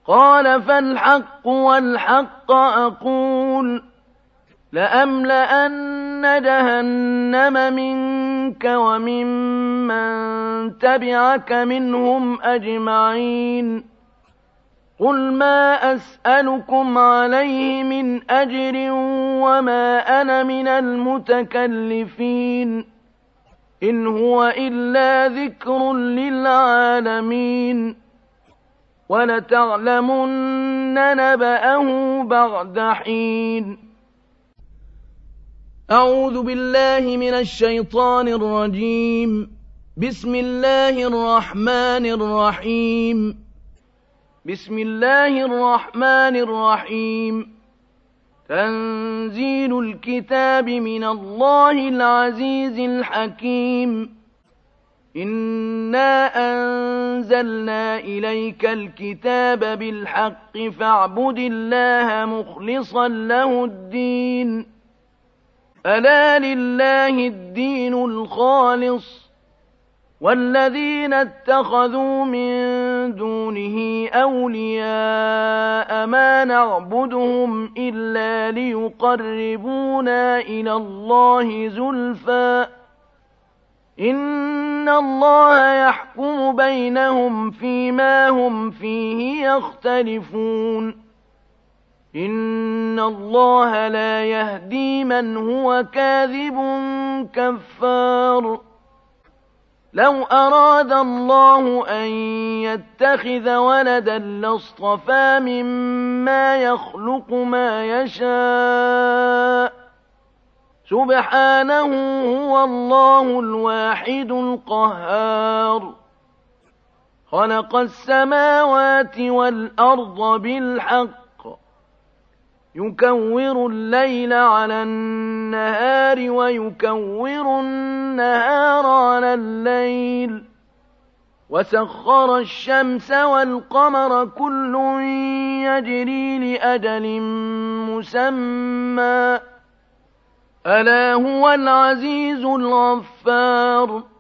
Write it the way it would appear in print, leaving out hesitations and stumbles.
قال فالحق والحق أقول لأملأن جهنم منك وممن تبعك منهم أجمعين قل ما أسألكم عليه من أجر وما أنا من المتكلفين إن هو إلا ذكر للعالمين ولتعلمن نبأه بعد حين. أعوذ بالله من الشيطان الرجيم. بسم الله الرحمن الرحيم. بسم الله الرحمن الرحيم. تنزيل الكتاب من الله العزيز الحكيم. إنا أنزلنا إليك الكتاب بالحق فاعبد الله مخلصا له الدين ألا لله الدين الخالص والذين اتخذوا من دونه أولياء ما نعبدهم إلا ليقربونا إلى الله زلفى إن الله يحكم بينهم فيما هم فيه يختلفون إن الله لا يهدي من هو كاذب كفار. لو أراد الله أن يتخذ ولدا لاصطفى مما يخلق ما يشاء سبحانه هو الله الواحد القهار. خلق السماوات والأرض بالحق يكور الليل على النهار ويكور النهار على الليل وسخر الشمس والقمر كل يجري لأجل مسمى ألا هو العزيز الغفار.